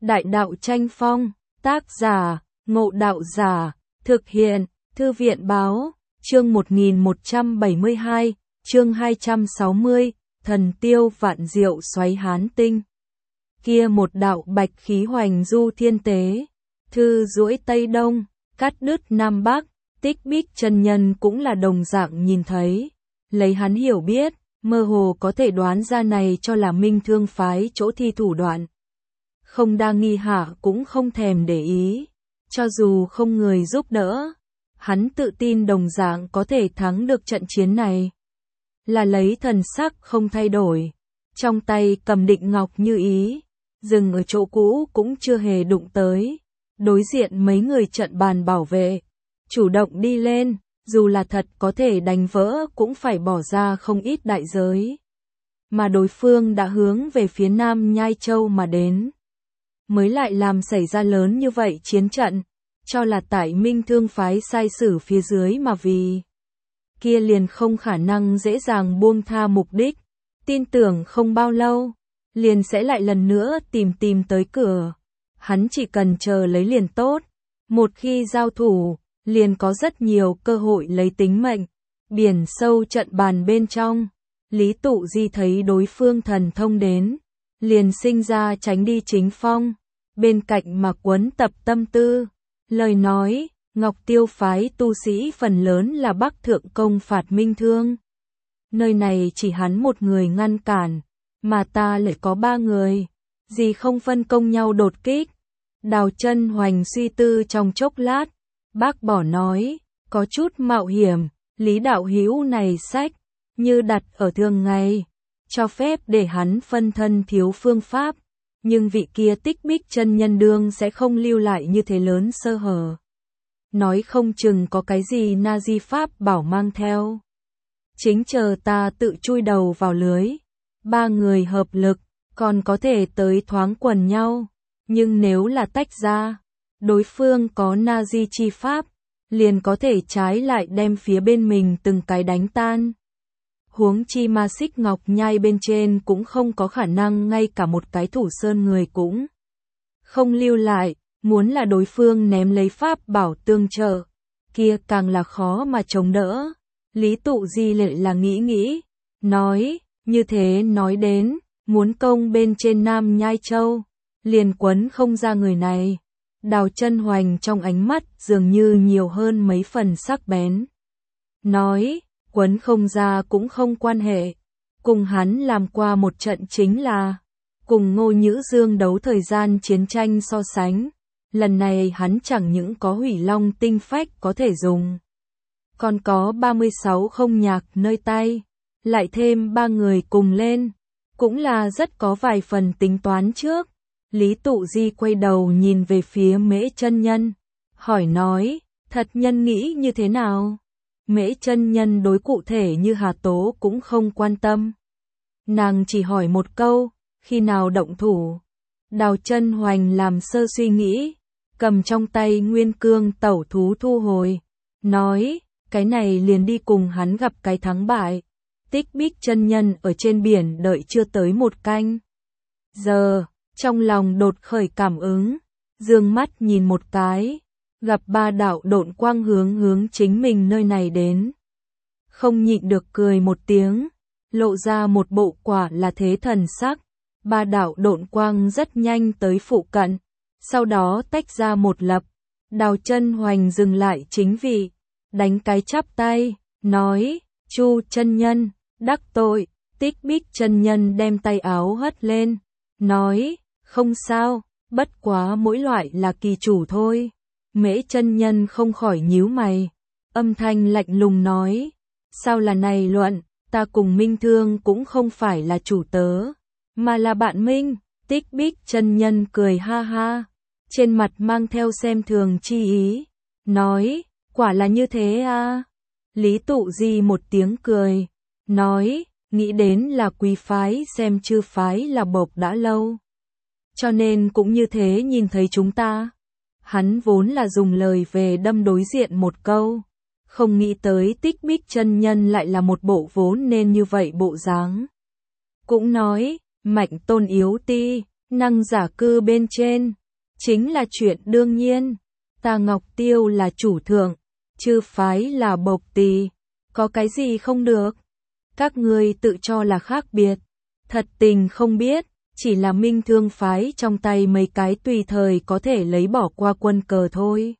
Đại đạo tranh phong, tác giả, Ngộ Đạo Giả, thực hiện, Thư viện Báo, chương 1172, chương 260, thần tiêu vạn diệu xoáy hán tinh. Kia một đạo bạch khí hoành du thiên tế, thư duỗi Tây Đông, cắt đứt Nam Bắc, Tích Bích chân nhân cũng là đồng dạng nhìn thấy. Lấy hắn hiểu biết, mơ hồ có thể đoán ra này cho là Minh Thương phái chỗ thi thủ đoạn. Không đa nghi hạ cũng không thèm để ý, cho dù không người giúp đỡ, hắn tự tin đồng dạng có thể thắng được trận chiến này. Là lấy thần sắc không thay đổi, trong tay cầm định ngọc như ý, dừng ở chỗ cũ cũng chưa hề đụng tới. Đối diện mấy người trận bàn bảo vệ, chủ động đi lên, dù là thật có thể đánh vỡ cũng phải bỏ ra không ít đại giới. Mà đối phương đã hướng về phía Nam Nhai Châu mà đến, mới lại làm xảy ra lớn như vậy chiến trận, cho là tại Minh Thương phái sai sử phía dưới mà vì. Kia liền không khả năng dễ dàng buông tha mục đích, tin tưởng không bao lâu, liền sẽ lại lần nữa tìm tới cửa. Hắn chỉ cần chờ lấy liền tốt, một khi giao thủ, liền có rất nhiều cơ hội lấy tính mệnh. Biển sâu trận bàn bên trong, Lý Tụ Di thấy đối phương thần thông đến, liền sinh ra tránh đi chính phong, bên cạnh mà quấn tập tâm tư. Lời nói, Ngọc Tiêu phái tu sĩ phần lớn là Bắc Thượng công phạt Minh Thương. Nơi này chỉ hắn một người ngăn cản, mà ta lại có 3 người, gì không phân công nhau đột kích. Đào Chân Hoành suy tư trong chốc lát, bác bỏ nói, có chút mạo hiểm, Lý đạo hữu này sách, như đặt ở thường ngày, cho phép để hắn phân thân thiếu phương pháp, nhưng vị kia Tích Bích chân nhân đương sẽ không lưu lại như thế lớn sơ hở. Nói không chừng có cái gì na di pháp bảo mang theo. Chính chờ ta tự chui đầu vào lưới, 3 người hợp lực, còn có thể tới thoáng quần nhau. Nhưng nếu là tách ra, đối phương có na di chi pháp, liền có thể trái lại đem phía bên mình từng cái đánh tan. Huống chi ma xích ngọc nhai bên trên cũng không có khả năng ngay cả một cái thủ sơn người cũng không lưu lại, muốn là đối phương ném lấy pháp bảo tương trợ, kia càng là khó mà chống đỡ. Lý Tụ Di lại là nghĩ, nói, như thế nói đến, muốn công bên trên Nam Nhai Châu, liền quấn không ra người này. Đào Chân Hoành trong ánh mắt dường như nhiều hơn mấy phần sắc bén. Nói, quấn không ra cũng không quan hệ, cùng hắn làm qua một trận chính là, cùng Ngô Nhữ Dương đấu thời gian chiến tranh so sánh, lần này hắn chẳng những có hủy long tinh phách có thể dùng, còn có 36 không nhạc nơi tay, lại thêm 3 người cùng lên, cũng là rất có vài phần tính toán trước. Lý Tụ Di quay đầu nhìn về phía Mễ chân nhân, hỏi nói, thật nhân nghĩ như thế nào? Mễ chân nhân đối cụ thể như Hà Tố cũng không quan tâm. Nàng chỉ hỏi một câu, khi nào động thủ? Đào Chân Hoành làm sơ suy nghĩ, cầm trong tay nguyên cương tẩu thú thu hồi, nói, cái này liền đi cùng hắn gặp cái thắng bại. Tích Bích chân nhân ở trên biển đợi chưa tới 1 canh giờ, trong lòng đột khởi cảm ứng, dương mắt nhìn một cái, gặp 3 đạo độn quang hướng chính mình nơi này đến. Không nhịn được cười một tiếng, lộ ra một bộ quả là thế thần sắc. 3 đạo độn quang rất nhanh tới phụ cận, sau đó tách ra một lập. Đào Chân Hoành dừng lại chính vị, đánh cái chắp tay, nói, Chu chân nhân, đắc tội. Tích Bích chân nhân đem tay áo hất lên, nói, không sao, bất quá mỗi loại là kỳ chủ thôi. Mễ chân nhân không khỏi nhíu mày, âm thanh lạnh lùng nói, sao là này luận, ta cùng Minh Thương cũng không phải là chủ tớ, mà là bạn Minh. Tích Bích chân nhân cười ha ha, trên mặt mang theo xem thường chi ý, nói, quả là như thế à. Lý Tụ Di một tiếng cười, nói, nghĩ đến là quý phái xem chư phái là bộc đã lâu, cho nên cũng như thế nhìn thấy chúng ta. Hắn vốn là dùng lời về đâm đối diện một câu, không nghĩ tới Tích Bích chân nhân lại là một bộ vốn nên như vậy bộ dáng. Cũng nói, mạnh tôn yếu ti, năng giả cư bên trên, chính là chuyện đương nhiên. Ta Ngọc Tiêu là chủ thượng, chư phái là bộc tỳ, có cái gì không được? Các ngươi tự cho là khác biệt, thật tình không biết, chỉ là Minh Thương phái trong tay mấy cái tùy thời có thể lấy bỏ qua quân cờ thôi.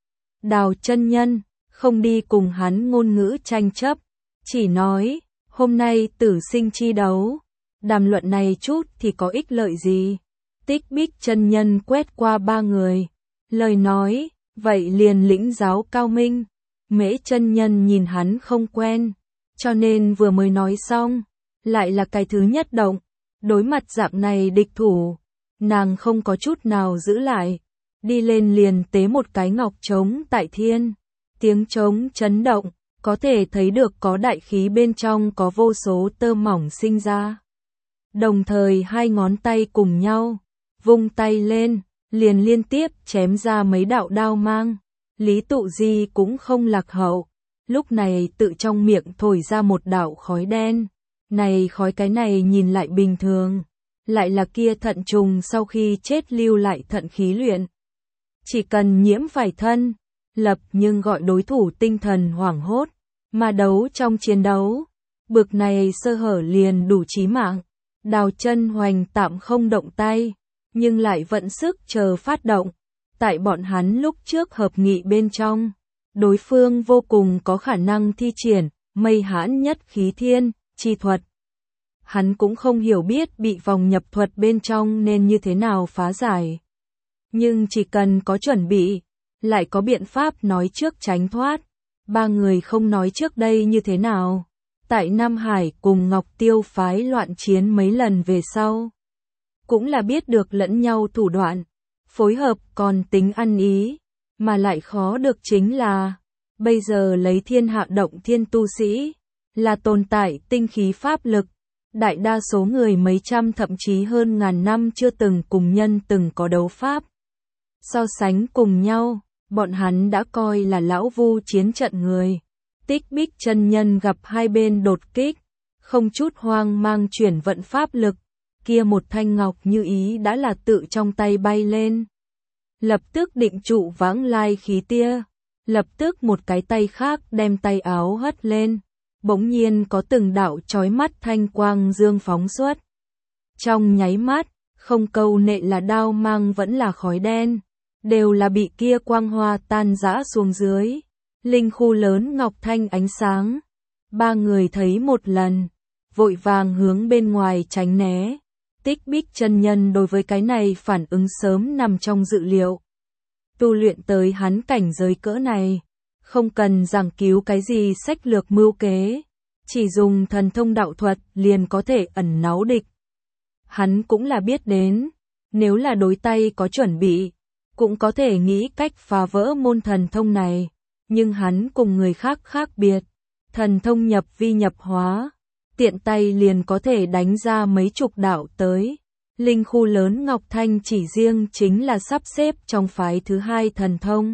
Đào chân nhân, không đi cùng hắn ngôn ngữ tranh chấp, chỉ nói, hôm nay tử sinh chi đấu, đàm luận này chút thì có ích lợi gì? Tích Bích chân nhân quét qua ba người, lời nói, vậy liền lĩnh giáo cao minh. Mễ chân nhân nhìn hắn không quen, cho nên vừa mới nói xong, lại là cái thứ nhất động. Đối mặt dạng này địch thủ, nàng không có chút nào giữ lại, đi lên liền tế một cái ngọc trống tại thiên. Tiếng trống chấn động, có thể thấy được có đại khí bên trong có vô số tơ mỏng sinh ra. Đồng thời hai ngón tay cùng nhau, vung tay lên, liền liên tiếp chém ra mấy đạo đao mang. Lý Tụ Di cũng không lạc hậu, lúc này tự trong miệng thổi ra một đạo khói đen. Này khói cái này nhìn lại bình thường, lại là kia thận trùng sau khi chết lưu lại thận khí luyện. Chỉ cần nhiễm phải thân, lập nhưng gọi đối thủ tinh thần hoảng hốt, mà đấu trong chiến đấu, bực này sơ hở liền đủ chí mạng. Đào Chân Hoành tạm không động tay, nhưng lại vận sức chờ phát động. Tại bọn hắn lúc trước hợp nghị bên trong, đối phương vô cùng có khả năng thi triển mây hãn nhất khí thiên chi thuật. Hắn cũng không hiểu biết bị vòng nhập thuật bên trong nên như thế nào phá giải. Nhưng chỉ cần có chuẩn bị, lại có biện pháp nói trước tránh thoát. Ba người không nói trước đây như thế nào. Tại Nam Hải cùng Ngọc Tiêu phái loạn chiến mấy lần về sau, cũng là biết được lẫn nhau thủ đoạn, phối hợp còn tính ăn ý, mà lại khó được chính là, bây giờ lấy thiên hạ động thiên tu sĩ, là tồn tại tinh khí pháp lực, đại đa số người mấy trăm thậm chí hơn ngàn năm chưa từng cùng nhân từng có đấu pháp. So sánh cùng nhau, bọn hắn đã coi là lão vu chiến trận người. Tích Bích chân nhân gặp hai bên đột kích, không chút hoang mang chuyển vận pháp lực, kia một thanh ngọc như ý đã là tự trong tay bay lên. Lập tức định trụ vãng lai khí tia, lập tức một cái tay khác đem tay áo hất lên, bỗng nhiên có từng đạo chói mắt thanh quang dương phóng xuất. Trong nháy mắt, không câu nệ là đao mang vẫn là khói đen, đều là bị kia quang hoa tan rã xuống dưới. Linh khu lớn ngọc thanh ánh sáng. Ba người thấy một lần, vội vàng hướng bên ngoài tránh né. Tích Bích chân nhân đối với cái này phản ứng sớm nằm trong dự liệu. Tu luyện tới hắn cảnh giới cỡ này, không cần giảng cứu cái gì sách lược mưu kế, chỉ dùng thần thông đạo thuật liền có thể ẩn náu địch. Hắn cũng là biết đến, nếu là đối tay có chuẩn bị, cũng có thể nghĩ cách phá vỡ môn thần thông này. Nhưng hắn cùng người khác khác biệt, thần thông nhập vi nhập hóa, tiện tay liền có thể đánh ra mấy chục đạo tới. Linh khu lớn Ngọc Thanh chỉ riêng chính là sắp xếp trong phái thứ hai thần thông.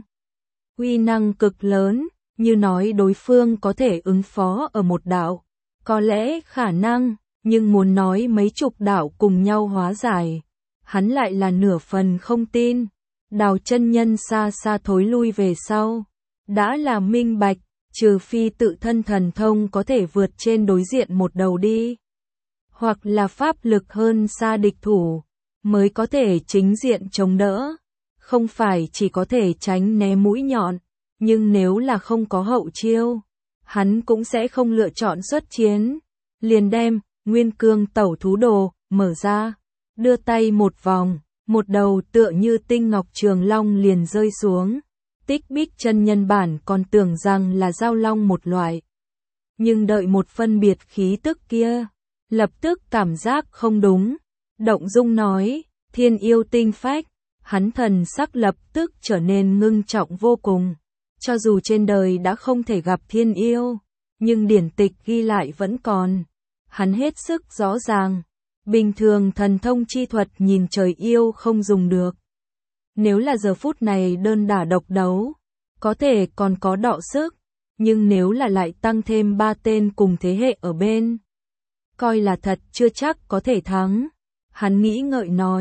Uy năng cực lớn, như nói đối phương có thể ứng phó ở một đạo, có lẽ khả năng, nhưng muốn nói mấy chục đạo cùng nhau hóa giải, hắn lại là nửa phần không tin. Đào chân nhân xa xa thối lui về sau. Đã là minh bạch, trừ phi tự thân thần thông có thể vượt trên đối diện một đầu đi, hoặc là pháp lực hơn xa địch thủ, mới có thể chính diện chống đỡ, không phải chỉ có thể tránh né mũi nhọn, nhưng nếu là không có hậu chiêu, hắn cũng sẽ không lựa chọn xuất chiến, liền đem Nguyên Cương Tẩu Thú Đồ mở ra, đưa tay một vòng, một đầu tựa như tinh ngọc trường long liền rơi xuống. Tích Bích chân nhân bản còn tưởng rằng là giao long một loại. Nhưng đợi một phân biệt khí tức kia, lập tức cảm giác không đúng. Động Dung nói, thiên yêu tinh phách, hắn thần sắc lập tức trở nên ngưng trọng vô cùng. Cho dù trên đời đã không thể gặp thiên yêu, nhưng điển tịch ghi lại vẫn còn. Hắn hết sức rõ ràng, bình thường thần thông chi thuật nhìn trời yêu không dùng được. Nếu là giờ phút này đơn đả độc đấu, có thể còn có đọ sức, nhưng nếu là lại tăng thêm 3 tên cùng thế hệ ở bên, coi là thật chưa chắc có thể thắng. Hắn nghĩ ngợi nói,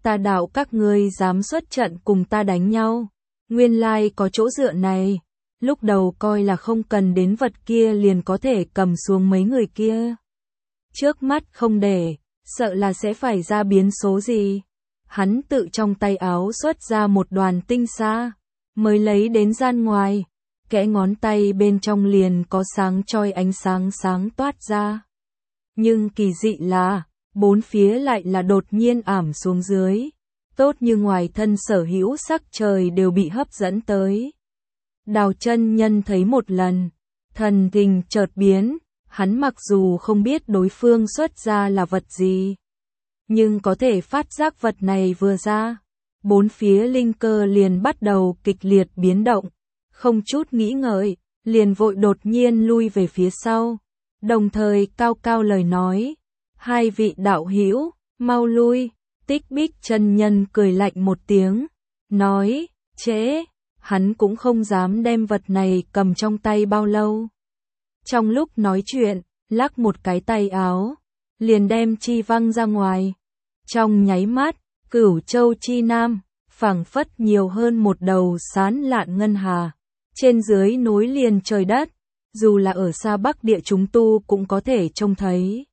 Ta đạo các ngươi dám xuất trận cùng ta đánh nhau, nguyên lai có chỗ dựa này. Lúc đầu coi là không cần đến vật kia liền có thể cầm xuống mấy người kia. Trước mắt không để, sợ là sẽ phải ra biến số gì. Hắn tự trong tay áo xuất ra một đoàn tinh sa, mới lấy đến gian ngoài, kẽ ngón tay bên trong liền có sáng choi ánh sáng sáng toát ra. Nhưng kỳ dị là, bốn phía lại là đột nhiên ảm xuống dưới, tốt như ngoài thân sở hữu sắc trời đều bị hấp dẫn tới. Đào chân nhân thấy một lần, thần tình chợt biến, hắn mặc dù không biết đối phương xuất ra là vật gì, nhưng có thể phát giác vật này vừa ra, bốn phía linh cơ liền bắt đầu kịch liệt biến động, không chút nghĩ ngợi, liền vội đột nhiên lui về phía sau, đồng thời cao cao lời nói, hai vị đạo hữu, mau lui. Tích Bích chân nhân cười lạnh một tiếng, nói, trễ, hắn cũng không dám đem vật này cầm trong tay bao lâu. Trong lúc nói chuyện, lắc một cái tay áo, liền đem chi văng ra ngoài. Trong nháy mắt, Cửu Châu chi nam, phảng phất nhiều hơn một đầu sán lạn ngân hà, trên dưới nối liền trời đất, dù là ở xa Bắc địa chúng tu cũng có thể trông thấy.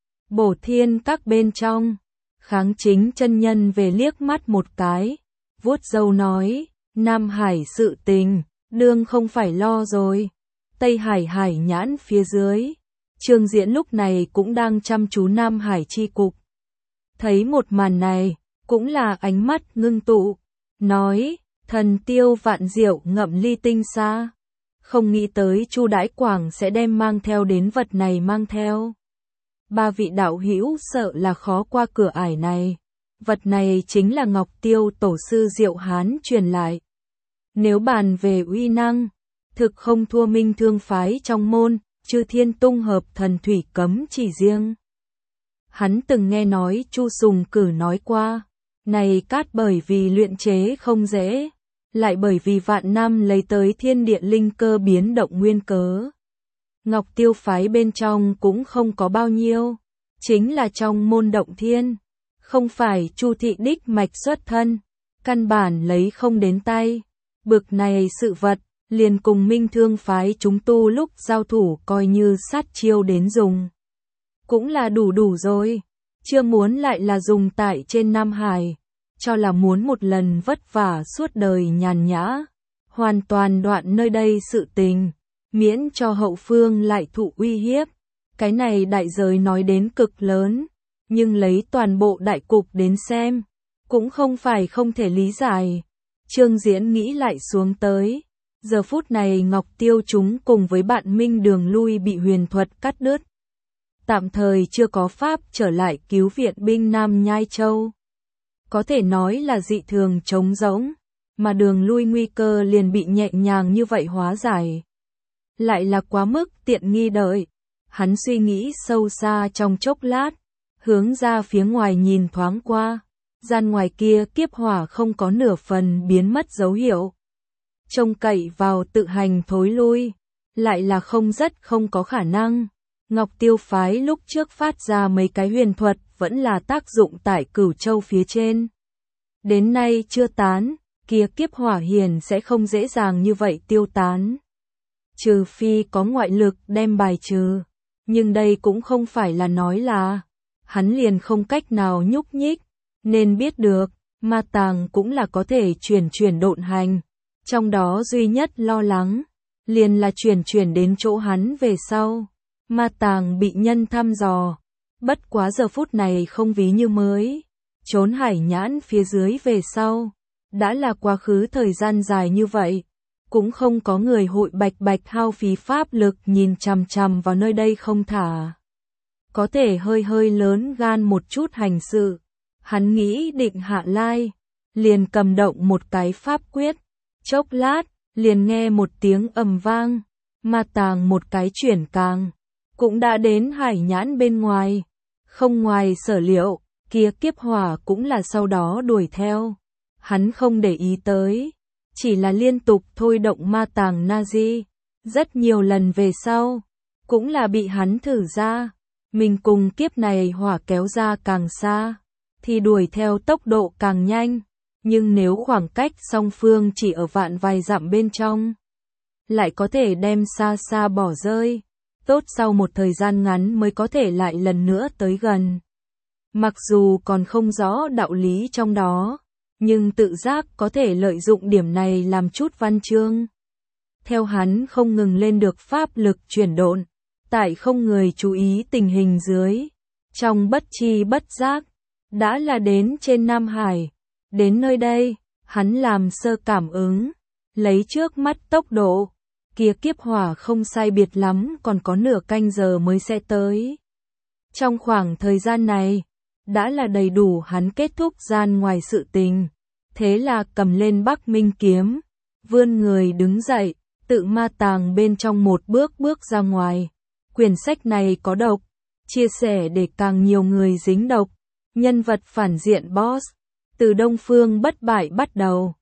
Bổ Thiên các bên trong, Kháng Chính chân nhân về liếc mắt một cái, vuốt râu nói, Nam Hải sự tình, đương không phải lo rồi. Tây Hải hải nhãn phía dưới, Trương Diễn lúc này cũng đang chăm chú Nam Hải chi cục. Thấy một màn này, cũng là ánh mắt ngưng tụ, nói, thần tiêu vạn diệu ngậm ly tinh xa. Không nghĩ tới Chu Đãi Quảng sẽ đem mang theo đến vật này mang theo. Ba vị đạo hữu sợ là khó qua cửa ải này. Vật này chính là Ngọc Tiêu tổ sư Diệu Hán truyền lại. Nếu bàn về uy năng, thực không thua Minh Thương phái trong môn, Chư Thiên Tung hợp thần thủy cấm chỉ riêng. Hắn từng nghe nói Chu Sùng Cử nói qua, này cát bởi vì luyện chế không dễ, lại bởi vì vạn năm lấy tới thiên địa linh cơ biến động nguyên cớ. Ngọc Tiêu phái bên trong cũng không có bao nhiêu, chính là trong môn động thiên, không phải Chu thị đích mạch xuất thân, căn bản lấy không đến tay. Bực này sự vật, liền cùng Minh Thương phái chúng tu lúc giao thủ coi như sát chiêu đến dùng. Cũng là đủ rồi, chưa muốn lại là dùng tại trên Nam Hải, cho là muốn một lần vất vả suốt đời nhàn nhã, hoàn toàn đoạn nơi đây sự tình, miễn cho hậu phương lại thụ uy hiếp. Cái này đại giới nói đến cực lớn, nhưng lấy toàn bộ đại cục đến xem, cũng không phải không thể lý giải. Trương Diễn nghĩ lại xuống tới, giờ phút này Ngọc Tiêu chúng cùng với bạn Minh Đường lui bị huyền thuật cắt đứt. Tạm thời chưa có pháp trở lại cứu viện binh Nam Nhai Châu. Có thể nói là dị thường trống rỗng, mà đường lui nguy cơ liền bị nhẹ nhàng như vậy hóa giải. Lại là quá mức tiện nghi đợi. Hắn suy nghĩ sâu xa trong chốc lát, hướng ra phía ngoài nhìn thoáng qua, gian ngoài kia kiếp hỏa không có nửa phần biến mất dấu hiệu. Trông cậy vào tự hành thối lui, lại là không có khả năng. Ngọc Tiêu phái lúc trước phát ra mấy cái huyền thuật vẫn là tác dụng tại Cửu Châu phía trên. Đến nay chưa tán, kia kiếp hỏa hiền sẽ không dễ dàng như vậy tiêu tán. Trừ phi có ngoại lực đem bài trừ, nhưng đây cũng không phải là nói là hắn liền không cách nào nhúc nhích, nên biết được, ma tàng cũng là có thể chuyển độn hành. Trong đó duy nhất lo lắng, liền là chuyển đến chỗ hắn về sau. Ma tàng bị nhân thăm dò, bất quá giờ phút này không ví như mới, trốn hải nhãn phía dưới về sau, đã là quá khứ thời gian dài như vậy, cũng không có người hội bạch hao phí pháp lực nhìn chằm chằm vào nơi đây không thả. Có thể hơi lớn gan một chút hành sự, hắn nghĩ định hạ lai, liền cầm động một cái pháp quyết, chốc lát, liền nghe một tiếng ầm vang, ma tàng một cái chuyển càng. Cũng đã đến hải nhãn bên ngoài, không ngoài sở liệu, kia kiếp hỏa cũng là sau đó đuổi theo. Hắn không để ý tới, chỉ là liên tục thôi động ma tàng Nazi, rất nhiều lần về sau, cũng là bị hắn thử ra, mình cùng kiếp này hỏa kéo ra càng xa, thì đuổi theo tốc độ càng nhanh, nhưng nếu khoảng cách song phương chỉ ở vạn vài dặm bên trong, lại có thể đem xa xa bỏ rơi, tốt sau một thời gian ngắn mới có thể lại lần nữa tới gần. Mặc dù còn không rõ đạo lý trong đó, nhưng tự giác có thể lợi dụng điểm này làm chút văn chương. Theo hắn không ngừng lên được pháp lực chuyển độn, tại không người chú ý tình hình dưới, trong bất chi bất giác, đã là đến trên Nam Hải. Đến nơi đây, hắn làm sơ cảm ứng, lấy trước mắt tốc độ, kia kiếp hỏa không sai biệt lắm còn có nửa canh giờ mới sẽ tới. Trong khoảng thời gian này, đã là đầy đủ hắn kết thúc gian ngoài sự tình, thế là cầm lên Bắc Minh kiếm, vươn người đứng dậy, tự ma tàng bên trong một bước ra ngoài. Quyển sách này có độc, chia sẻ để càng nhiều người dính độc. Nhân vật phản diện boss, từ Đông Phương bất bại bắt đầu.